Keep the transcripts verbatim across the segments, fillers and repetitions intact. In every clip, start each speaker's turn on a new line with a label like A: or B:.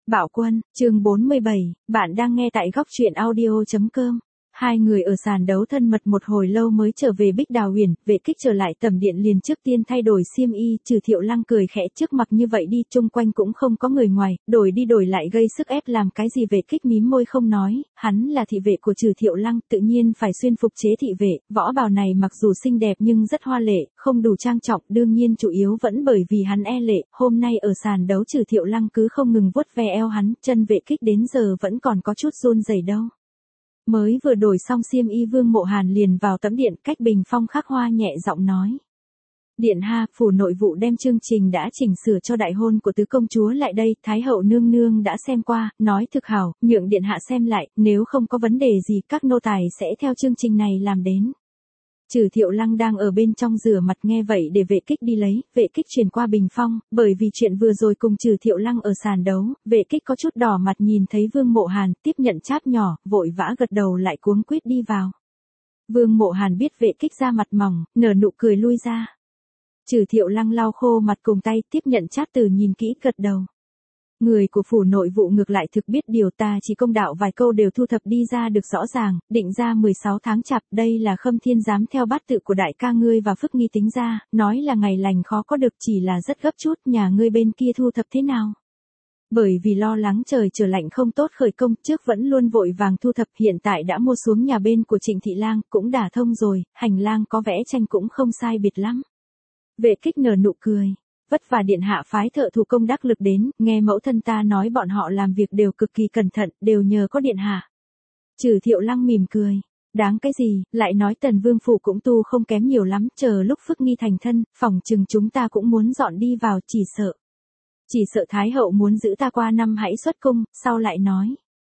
A: Bạo Quân, chương bốn mươi bảy, bạn đang nghe tại góc truyện audio chấm com. Hai người ở sàn đấu thân mật một hồi lâu mới trở về Bích Đào Huyền, Vệ Kích trở lại tầm điện liền trước tiên thay đổi xiêm y, Trừ Thiệu Lăng cười khẽ trước mặt như vậy đi, chung quanh cũng không có người ngoài, đổi đi đổi lại gây sức ép làm cái gì. Vệ Kích mím môi không nói, hắn là thị vệ của Trừ Thiệu Lăng, tự nhiên phải xuyên phục chế thị vệ, võ bào này mặc dù xinh đẹp nhưng rất hoa lệ, không đủ trang trọng, đương nhiên chủ yếu vẫn bởi vì hắn e lệ. Hôm nay ở sàn đấu Trừ Thiệu Lăng cứ không ngừng vuốt ve eo hắn, chân Vệ Kích đến giờ vẫn còn có chút run rẩy đâu. Mới vừa đổi xong xiêm y Vương Mộ Hàn liền vào tấm điện cách bình phong khắc hoa nhẹ giọng nói. Điện ha, phủ nội vụ đem chương trình đã chỉnh sửa cho đại hôn của tứ công chúa lại đây, Thái hậu nương nương đã xem qua, nói thực hảo, nhượng điện hạ xem lại, nếu không có vấn đề gì các nô tài sẽ theo chương trình này làm đến. Trừ Thiệu Lăng đang ở bên trong rửa mặt nghe vậy để Vệ Kích đi lấy, Vệ Kích truyền qua bình phong, bởi vì chuyện vừa rồi cùng Trừ Thiệu Lăng ở sàn đấu, Vệ Kích có chút đỏ mặt nhìn thấy Vương Mộ Hàn, tiếp nhận cháp nhỏ, vội vã gật đầu lại cuống quýt đi vào. Vương Mộ Hàn biết Vệ Kích ra mặt mỏng, nở nụ cười lui ra. Trừ Thiệu Lăng lau khô mặt cùng tay, tiếp nhận cháp từ nhìn kỹ gật đầu. Người của phủ nội vụ ngược lại thực biết điều, ta chỉ công đạo vài câu đều thu thập đi ra được rõ ràng, định ra mười sáu tháng chạp, đây là Khâm Thiên giám theo bát tự của đại ca ngươi và Phức Nghi tính ra, nói là ngày lành khó có được, chỉ là rất gấp chút, nhà ngươi bên kia thu thập thế nào? Bởi vì lo lắng trời trở lạnh không tốt khởi công, trước vẫn luôn vội vàng thu thập, hiện tại đã mua xuống nhà bên của Trịnh Thị Lang, cũng đả thông rồi, hành lang có vẽ tranh cũng không sai biệt lắm. Vệ Kích nở nụ cười. Vất vả điện hạ phái thợ thủ công đắc lực đến, nghe mẫu thân ta nói bọn họ làm việc đều cực kỳ cẩn thận, đều nhờ có điện hạ. Trừ Thiệu Lăng mỉm cười. Đáng cái gì, lại nói Tần Vương phủ cũng tu không kém nhiều lắm, chờ lúc Phức Nghi thành thân, phòng chừng chúng ta cũng muốn dọn đi vào, chỉ sợ. Chỉ sợ Thái hậu muốn giữ ta qua năm hãy xuất cung, sau lại nói.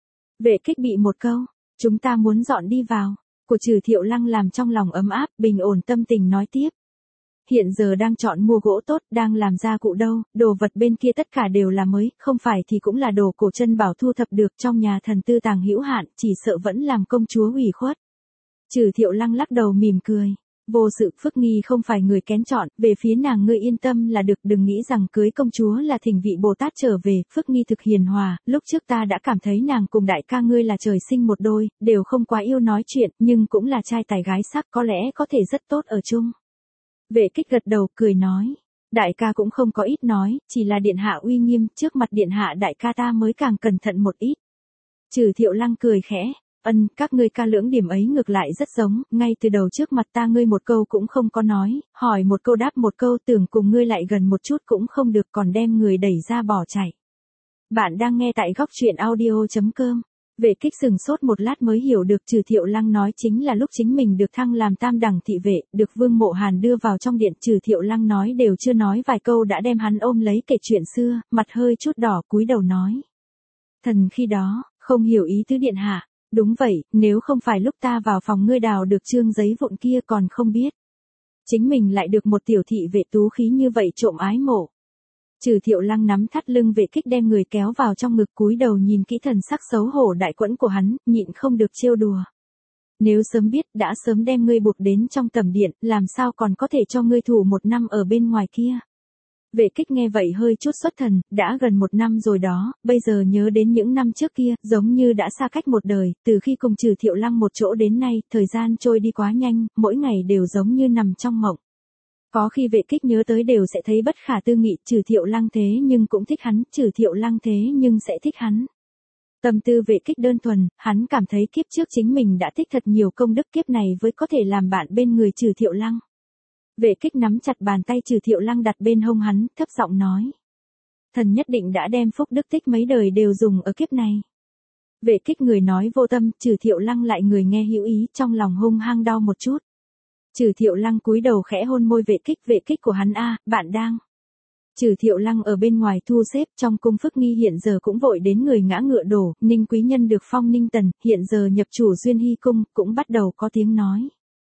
A: Vệ Kích bị một câu, chúng ta muốn dọn đi vào, của Trừ Thiệu Lăng làm trong lòng ấm áp, bình ổn tâm tình nói tiếp. Hiện giờ đang chọn mua gỗ tốt, đang làm gia cụ đâu, đồ vật bên kia tất cả đều là mới, không phải thì cũng là đồ cổ chân bảo thu thập được trong nhà thần tư tàng hữu hạn, chỉ sợ vẫn làm công chúa ủy khuất. Trừ Thiệu Lăng lắc đầu mỉm cười. Vô sự, Phức Nghi không phải người kén chọn, về phía nàng ngươi yên tâm là được, đừng nghĩ rằng cưới công chúa là thỉnh vị Bồ Tát trở về, Phức Nghi thực hiền hòa, lúc trước ta đã cảm thấy nàng cùng đại ca ngươi là trời sinh một đôi, đều không quá yêu nói chuyện, nhưng cũng là trai tài gái sắc, có lẽ có thể rất tốt ở chung. Vệ Kích gật đầu, cười nói. Đại ca cũng không có ít nói, chỉ là điện hạ uy nghiêm, trước mặt điện hạ đại ca ta mới càng cẩn thận một ít. Trừ Thiệu Lăng cười khẽ. Ân, các ngươi ca lưỡng điểm ấy ngược lại rất giống, ngay từ đầu trước mặt ta ngươi một câu cũng không có nói, hỏi một câu đáp một câu, tưởng cùng ngươi lại gần một chút cũng không được, còn đem người đẩy ra bỏ chạy. Bạn đang nghe tại góc truyện audio chấm com. Vệ Kích sừng sốt một lát mới hiểu được Trừ Thiệu Lăng nói chính là lúc chính mình được thăng làm tam đẳng thị vệ, được Vương Mộ Hàn đưa vào trong điện. Trừ Thiệu Lăng nói đều chưa nói vài câu đã đem hắn ôm lấy kể chuyện xưa, mặt hơi chút đỏ cúi đầu nói. Thần khi đó, không hiểu ý tứ điện hạ, đúng vậy, nếu không phải lúc ta vào phòng ngươi đào được chương giấy vụn kia còn không biết. Chính mình lại được một tiểu thị vệ tú khí như vậy trộm ái mộ. Trừ Thiệu Lăng nắm thắt lưng Vệ Kích đem người kéo vào trong ngực cúi đầu nhìn kỹ thần sắc xấu hổ đại quẫn của hắn, nhịn không được trêu đùa. Nếu sớm biết đã sớm đem ngươi buộc đến trong tầm điện, làm sao còn có thể cho ngươi thủ một năm ở bên ngoài kia. Vệ Kích nghe vậy hơi chút xuất thần, đã gần một năm rồi đó, bây giờ nhớ đến những năm trước kia, giống như đã xa cách một đời, từ khi cùng Trừ Thiệu Lăng một chỗ đến nay, thời gian trôi đi quá nhanh, mỗi ngày đều giống như nằm trong mộng. Có khi Vệ Kích nhớ tới đều sẽ thấy bất khả tư nghị, Trừ Thiệu Lăng thế nhưng cũng thích hắn, Trừ Thiệu Lăng thế nhưng sẽ thích hắn. Tâm tư Vệ Kích đơn thuần, hắn cảm thấy kiếp trước chính mình đã tích thật nhiều công đức, kiếp này với có thể làm bạn bên người Trừ Thiệu Lăng. Vệ Kích nắm chặt bàn tay Trừ Thiệu Lăng đặt bên hông hắn, thấp giọng nói. Thần nhất định đã đem phúc đức tích mấy đời đều dùng ở kiếp này. Vệ Kích người nói vô tâm, Trừ Thiệu Lăng lại người nghe hữu ý, trong lòng hung hăng đau một chút. Trừ Thiệu Lăng cúi đầu khẽ hôn môi Vệ Kích, Vệ Kích của hắn a, bạn đang. Trừ Thiệu Lăng ở bên ngoài thu xếp, trong cung Phức Nghi hiện giờ cũng vội đến người ngã ngựa đổ, Ninh quý nhân được phong Ninh Tần, hiện giờ nhập chủ Duyên Hy cung, cũng bắt đầu có tiếng nói.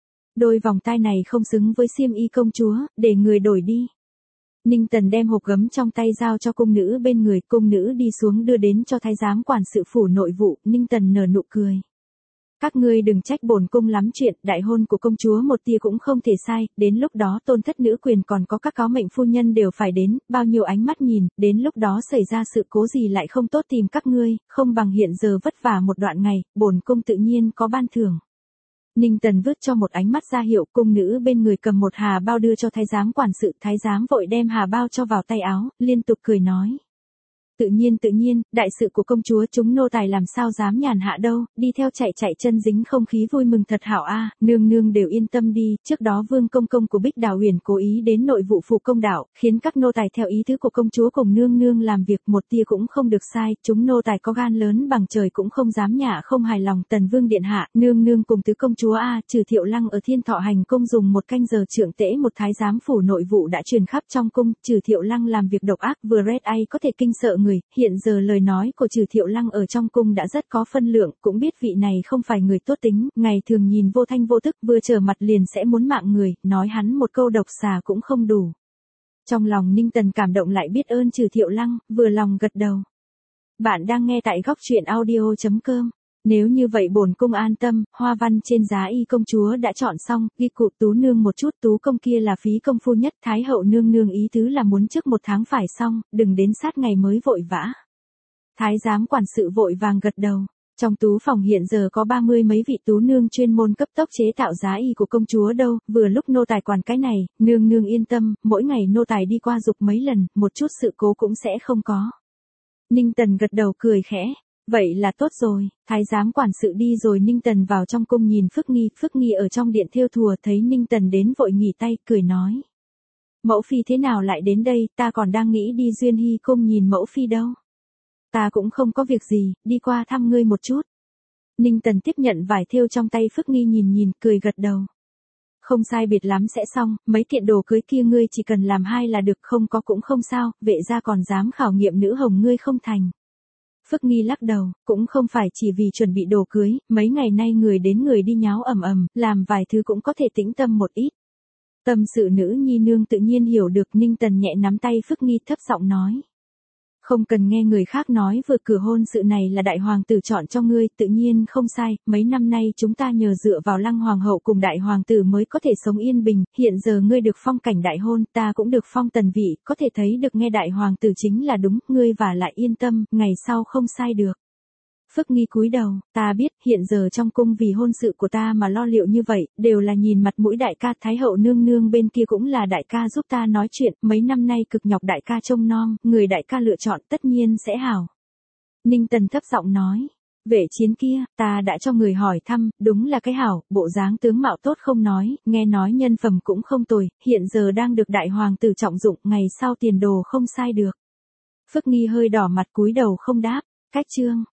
A: Đôi vòng tai này không xứng với xiêm y công chúa, để người đổi đi. Ninh Tần đem hộp gấm trong tay giao cho cung nữ bên người, cung nữ đi xuống đưa đến cho thái giám quản sự phủ nội vụ, Ninh Tần nở nụ cười. Các ngươi đừng trách bổn cung lắm chuyện, đại hôn của công chúa một tia cũng không thể sai, đến lúc đó tôn thất nữ quyền còn có các có mệnh phu nhân đều phải đến, bao nhiêu ánh mắt nhìn, đến lúc đó xảy ra sự cố gì lại không tốt tìm các ngươi, không bằng hiện giờ vất vả một đoạn ngày, bổn cung tự nhiên có ban thưởng. Ninh Tần vứt cho một ánh mắt ra hiệu, cung nữ bên người cầm một hà bao đưa cho thái giám quản sự, thái giám vội đem hà bao cho vào tay áo, liên tục cười nói. Tự nhiên tự nhiên, đại sự của công chúa chúng nô tài làm sao dám nhàn hạ đâu, đi theo chạy chạy chân dính không khí vui mừng thật hảo a, nương nương đều yên tâm đi, trước đó vương công công của Bích Đào Huyền cố ý đến nội vụ phủ công đạo, khiến các nô tài theo ý tứ của công chúa cùng nương nương làm việc một tia cũng không được sai, chúng nô tài có gan lớn bằng trời cũng không dám nhả không hài lòng tần vương điện hạ, nương nương cùng tứ công chúa a, trừ Thiệu Lăng ở Thiên Thọ hành cung dùng một canh giờ trưởng tễ một thái giám phủ nội vụ đã truyền khắp trong cung, trừ Thiệu Lăng làm việc độc ác vừa red ai có thể kinh sợ người. Hiện giờ lời nói của trừ Thiệu Lăng ở trong cung đã rất có phân lượng, cũng biết vị này không phải người tốt tính, ngày thường nhìn vô thanh vô tức vừa trở mặt liền sẽ muốn mạng người, nói hắn một câu độc xà cũng không đủ. Trong lòng Ninh Tần cảm động lại biết ơn trừ Thiệu Lăng, vừa lòng gật đầu. Bạn đang nghe tại góc truyện audio chấm com. Nếu như vậy bổn cung an tâm, hoa văn trên giá y công chúa đã chọn xong, ghi cụ tú nương một chút, tú công kia là phí công phu nhất, thái hậu nương nương ý tứ là muốn trước một tháng phải xong, đừng đến sát ngày mới vội vã. Thái giám quản sự vội vàng gật đầu. Trong tú phòng hiện giờ có ba mươi mấy vị tú nương chuyên môn cấp tốc chế tạo giá y của công chúa đâu, vừa lúc nô tài quản cái này, nương nương yên tâm, mỗi ngày nô tài đi qua dục mấy lần, một chút sự cố cũng sẽ không có. Ninh Tần gật đầu cười khẽ. Vậy là tốt rồi, thái giám quản sự đi rồi Ninh Tần vào trong cung nhìn Phước Nghi, Phước Nghi ở trong điện thêu thùa thấy Ninh Tần đến vội nghỉ tay, cười nói. Mẫu phi thế nào lại đến đây, ta còn đang nghĩ đi Duyên Hy cung nhìn mẫu phi đâu. Ta cũng không có việc gì, đi qua thăm ngươi một chút. Ninh Tần tiếp nhận vải thêu trong tay Phước Nghi nhìn nhìn, cười gật đầu. Không sai biệt lắm sẽ xong, mấy kiện đồ cưới kia ngươi chỉ cần làm hai là được, không có cũng không sao, vệ gia còn dám khảo nghiệm nữ hồng ngươi không thành. Phước Nghi lắc đầu, cũng không phải chỉ vì chuẩn bị đồ cưới, mấy ngày nay người đến người đi nháo ầm ầm, làm vài thứ cũng có thể tĩnh tâm một ít. Tâm sự nữ nhi nương tự nhiên hiểu được. Ninh Tần nhẹ nắm tay Phước Nghi thấp giọng nói. Không cần nghe người khác nói vừa cửa hôn sự này là đại hoàng tử chọn cho ngươi, tự nhiên không sai, mấy năm nay chúng ta nhờ dựa vào Lăng hoàng hậu cùng đại hoàng tử mới có thể sống yên bình, hiện giờ ngươi được phong cảnh đại hôn, ta cũng được phong tần vị, có thể thấy được nghe đại hoàng tử chính là đúng, ngươi và lại yên tâm, ngày sau không sai được. Phước Nghi cúi đầu, ta biết, hiện giờ trong cung vì hôn sự của ta mà lo liệu như vậy, đều là nhìn mặt mũi đại ca, thái hậu nương nương bên kia cũng là đại ca giúp ta nói chuyện, mấy năm nay cực nhọc đại ca trông nom, người đại ca lựa chọn tất nhiên sẽ hảo. Ninh Tần thấp giọng nói, vệ chiến kia, ta đã cho người hỏi thăm, đúng là cái hảo, bộ dáng tướng mạo tốt không nói, nghe nói nhân phẩm cũng không tồi, hiện giờ đang được đại hoàng tử trọng dụng, ngày sau tiền đồ không sai được. Phước Nghi hơi đỏ mặt cúi đầu không đáp, cách chương.